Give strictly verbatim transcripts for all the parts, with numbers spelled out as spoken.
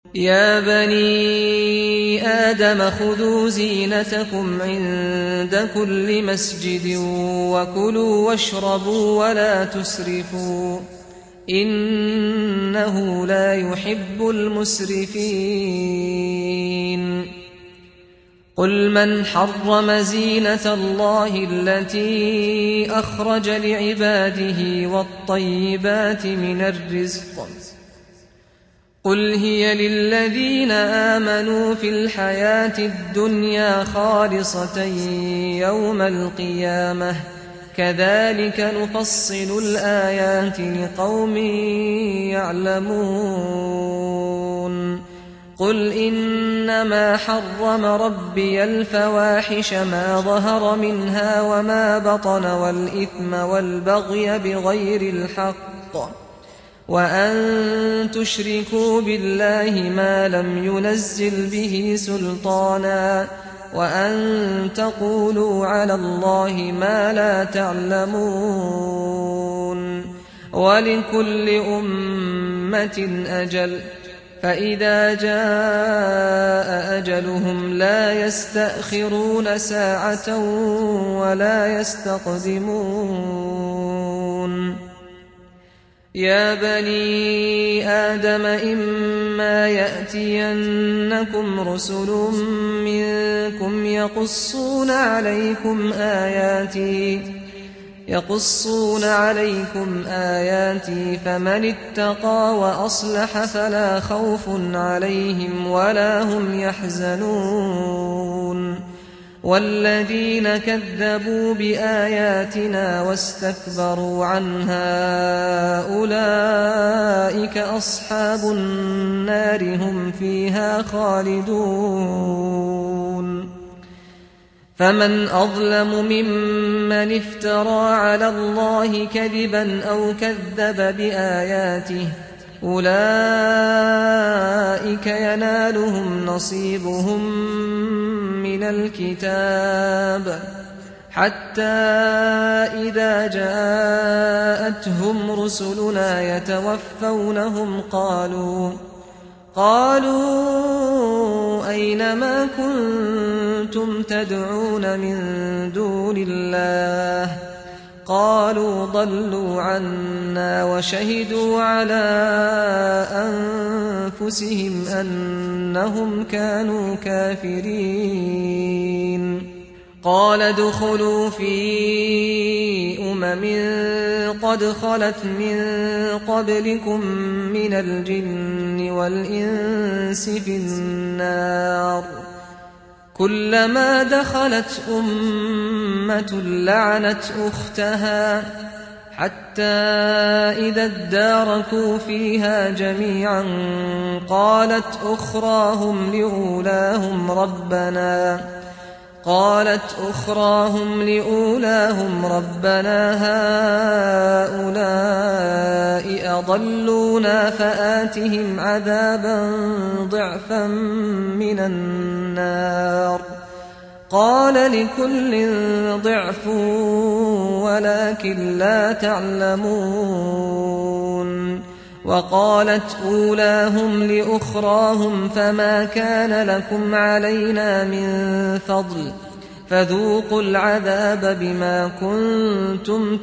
يا بني آدم خذوا زينتكم عند كل مسجد وكلوا واشربوا ولا تسرفوا إنه لا يحب المسرفين قل من حرم زينة الله التي أخرج لعباده والطيبات من الرزق قل هي للذين آمنوا في الحياة الدنيا خالصة يوم القيامة كذلك نفصل الآيات لقوم يعلمون قل إنما حرم ربي الفواحش ما ظهر منها وما بطن والإثم والبغي بغير الحق وأن تشركوا بالله ما لم ينزل به سلطانا وأن تقولوا على الله ما لا تعلمون ولكل أمة أجل فإذا جاء أجلهم لا يستأخرون ساعة ولا يستقدمون يا بني آدم إما يأتينكم رسل منكم يقصون عليكم آياتي يقصون عليكم آياتي فمن اتقى وأصلح فلا خوف عليهم ولا هم يحزنون والذين كذبوا بآياتنا واستكبروا عنها أولئك أصحاب النار هم فيها خالدون فمن أظلم ممن افترى على الله كذبا أو كذب بآياته أولئك ينالهم نصيبهم من الكتاب حتى إذا جاءتهم رسلنا يتوفونهم قالوا قالوا أين ما كنتم تدعون من دون الله قالوا ضلوا عنا وشهدوا على أنفسهم أنهم كانوا كافرين قال ادخلوا في أمم قد خلت من قبلكم من الجن والإنس في النار كلما دخلت أمة لعنت أختها حتى إذا اداركوا فيها جميعا قالت أخراهم لأولاهم ربنا قالت أخراهم لأولاهم ربنا هؤلاء أضلونا فآتهم عذابا ضعفا من النار قال لكل ضعف ولكن لا تعلمون وقالت أولاهم لأخراهم فما كان لكم علينا من فضل فذوقوا العذاب بما كنتم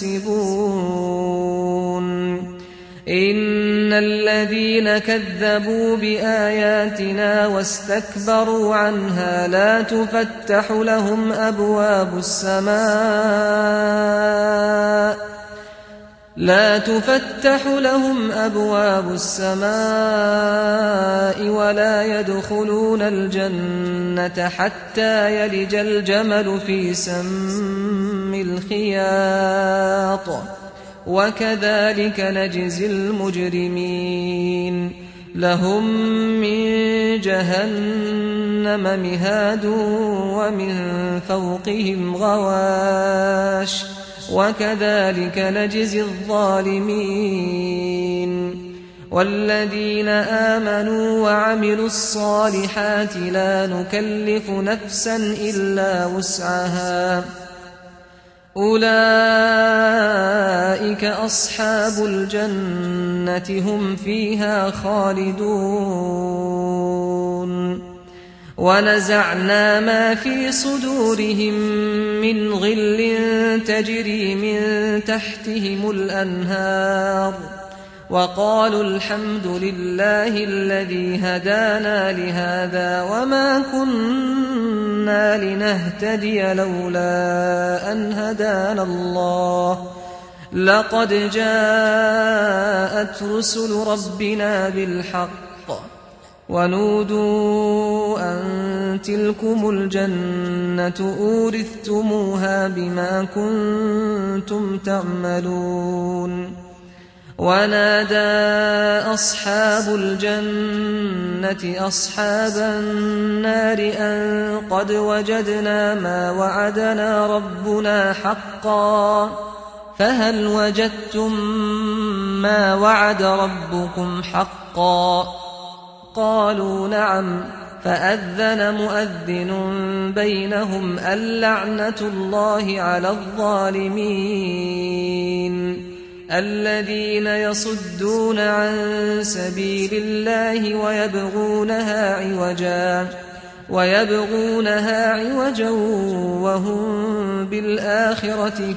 تكسبون إن الذين كذبوا بآياتنا واستكبروا عنها لا تفتح لهم أبواب السماء لا تفتح لهم أبواب السماء ولا يدخلون الجنة حتى يلج الجمل في سم الخياط وكذلك نجزي المجرمين لهم من جهنم مهاد ومن فوقهم غواش وكذلك نجزي الظالمين والذين آمنوا وعملوا الصالحات لا نكلف نفسا إلا وسعها أولئك أصحاب الجنة هم فيها خالدون ونزعنا ما في صدورهم من غل تجري من تحتهم الأنهار وقالوا الحمد لله الذي هدانا لهذا وما كنا لنهتدي لولا أن هدانا الله لقد جاءت رسل ربنا بالحق ونودوا أن تلكم الجنة أورثتموها بما كنتم تعملون ونادى أصحاب الجنة أصحاب النار أن قد وجدنا ما وعدنا ربنا حقا فهل وجدتم ما وعد ربكم حقا قالوا نعم فأذن مؤذن بينهم اللعنة الله على الظالمين الذين يصدون عن سبيل الله ويبغونها عوجا ويبغونها عوجا وهم بالآخرة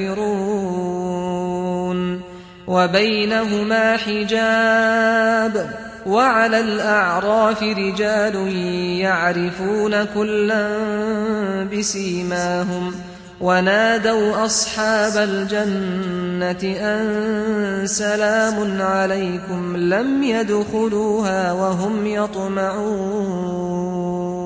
كافرون وبينهما حجاب وعلى الأعراف رجال يعرفون كلا بسيماهم ونادوا أصحاب الجنة أن سلام عليكم لم يدخلوها وهم يطمعون